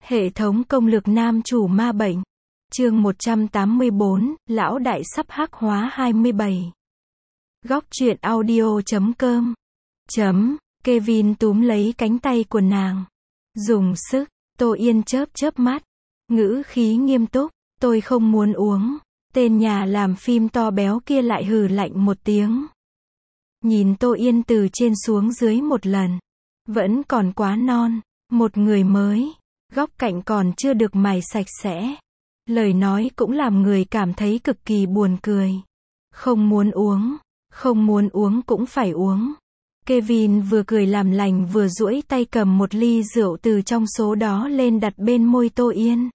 Hệ thống công lược nam chủ ma bệnh. Chương 184, lão đại sắp hắc hóa 27. Góc truyện audio.com. Kevin túm lấy cánh tay của nàng. Dùng sức. Tô Yên chớp chớp mắt. Ngữ khí nghiêm túc. Tôi không muốn uống. Tên nhà làm phim to béo kia lại hừ lạnh một tiếng. Nhìn Tô Yên từ trên xuống dưới một lần. Vẫn còn quá non. Một người mới. Góc cạnh còn chưa được mài sạch sẽ. Lời nói cũng làm người cảm thấy cực kỳ buồn cười. Không muốn uống cũng phải uống. Kevin vừa cười làm lành vừa duỗi tay cầm một ly rượu từ trong số đó lên đặt bên môi Tô Yên.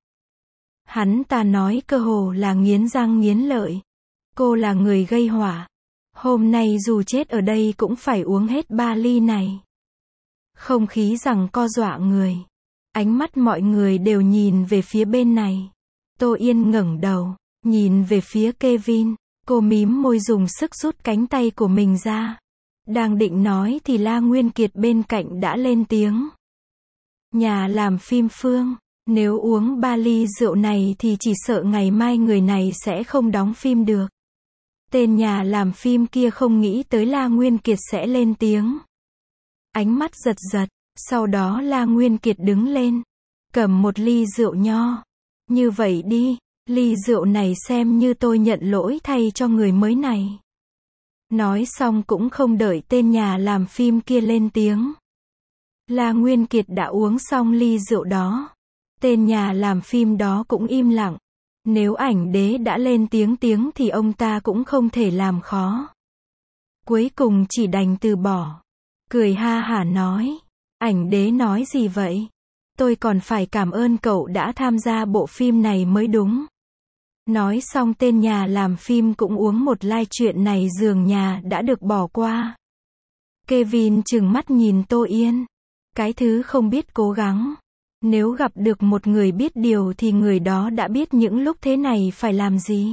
Hắn ta nói cơ hồ là nghiến răng nghiến lợi. Cô là người gây họa. Hôm nay dù chết ở đây cũng phải uống hết 3 ly này. Không khí giằng co dọa người. Ánh mắt mọi người đều nhìn về phía bên này. Tô Yên ngẩng đầu, nhìn về phía Kevin. Cô mím môi dùng sức rút cánh tay của mình ra. Đang định nói thì La Nguyên Kiệt bên cạnh đã lên tiếng. Nhà làm phim Phương, nếu uống 3 ly rượu này thì chỉ sợ ngày mai người này sẽ không đóng phim được. Tên nhà làm phim kia không nghĩ tới La Nguyên Kiệt sẽ lên tiếng. Ánh mắt giật giật, sau đó La Nguyên Kiệt đứng lên, cầm một ly rượu nho. Như vậy đi, ly rượu này xem như tôi nhận lỗi thay cho người mới này. Nói xong cũng không đợi tên nhà làm phim kia lên tiếng. La Nguyên Kiệt đã uống xong ly rượu đó. Tên nhà làm phim đó cũng im lặng. Nếu ảnh đế đã lên tiếng thì ông ta cũng không thể làm khó. Cuối cùng chỉ đành từ bỏ. Cười ha hả nói. Ảnh đế nói gì vậy? Tôi còn phải cảm ơn cậu đã tham gia bộ phim này mới đúng. Nói xong tên nhà làm phim cũng uống một ly, chuyện này dường nhà đã được bỏ qua. Kevin trừng mắt nhìn Tô Yên. Cái thứ không biết cố gắng. Nếu gặp được một người biết điều thì người đó đã biết những lúc thế này phải làm gì.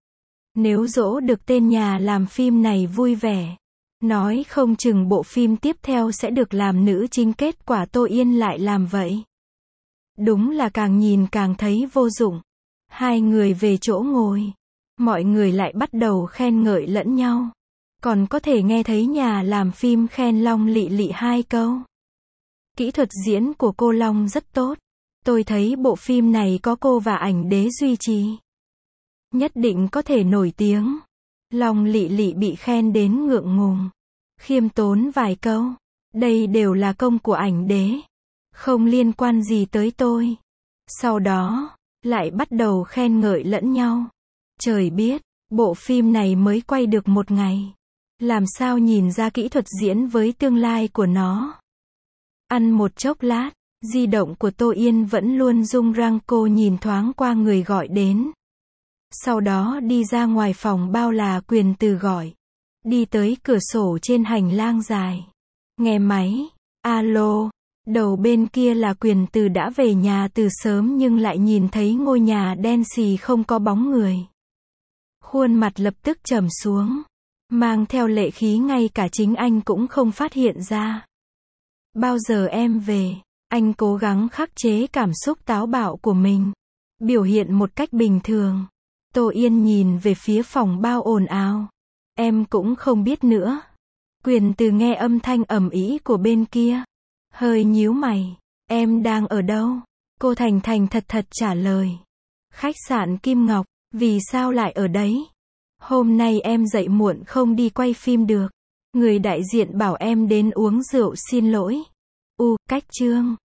Nếu dỗ được tên nhà làm phim này vui vẻ, nói không chừng bộ phim tiếp theo sẽ được làm nữ chính, kết quả Tô Yên lại làm vậy. Đúng là càng nhìn càng thấy vô dụng. Hai người về chỗ ngồi. Mọi người lại bắt đầu khen ngợi lẫn nhau. Còn có thể nghe thấy nhà làm phim khen Long Lị Lị 2 câu. Kỹ thuật diễn của cô Long rất tốt. Tôi thấy bộ phim này có cô và ảnh đế duy trì, nhất định có thể nổi tiếng. Long Lị Lị bị khen đến ngượng ngùng. Khiêm tốn vài câu. Đây đều là công của ảnh đế. Không liên quan gì tới tôi. Sau đó, lại bắt đầu khen ngợi lẫn nhau. Trời biết, bộ phim này mới quay được 1 ngày. Làm sao nhìn ra kỹ thuật diễn với tương lai của nó. Ăn một chốc lát, di động của Tô Yên vẫn luôn rung răng, cô nhìn thoáng qua người gọi đến. Sau đó đi ra ngoài phòng bao là Quyền Từ gọi. Đi tới cửa sổ trên hành lang dài. Nghe máy. Alo. Đầu bên kia là Quyền Từ đã về nhà từ sớm nhưng lại nhìn thấy ngôi nhà đen xì không có bóng người. Khuôn mặt lập tức trầm xuống. Mang theo lệ khí, ngay cả chính anh cũng không phát hiện ra. Bao giờ em về? Anh cố gắng khắc chế cảm xúc táo bạo của mình. Biểu hiện một cách bình thường. Tô Yên nhìn về phía phòng bao ồn ào. Em cũng không biết nữa. Quyền Từ nghe âm thanh ầm ĩ của bên kia. Hơi nhíu mày. Em đang ở đâu? Cô thành thành thật thật trả lời. Khách sạn Kim Ngọc. Vì sao lại ở đấy? Hôm nay em dậy muộn không đi quay phim được. Người đại diện bảo em đến uống rượu xin lỗi. Cách chương.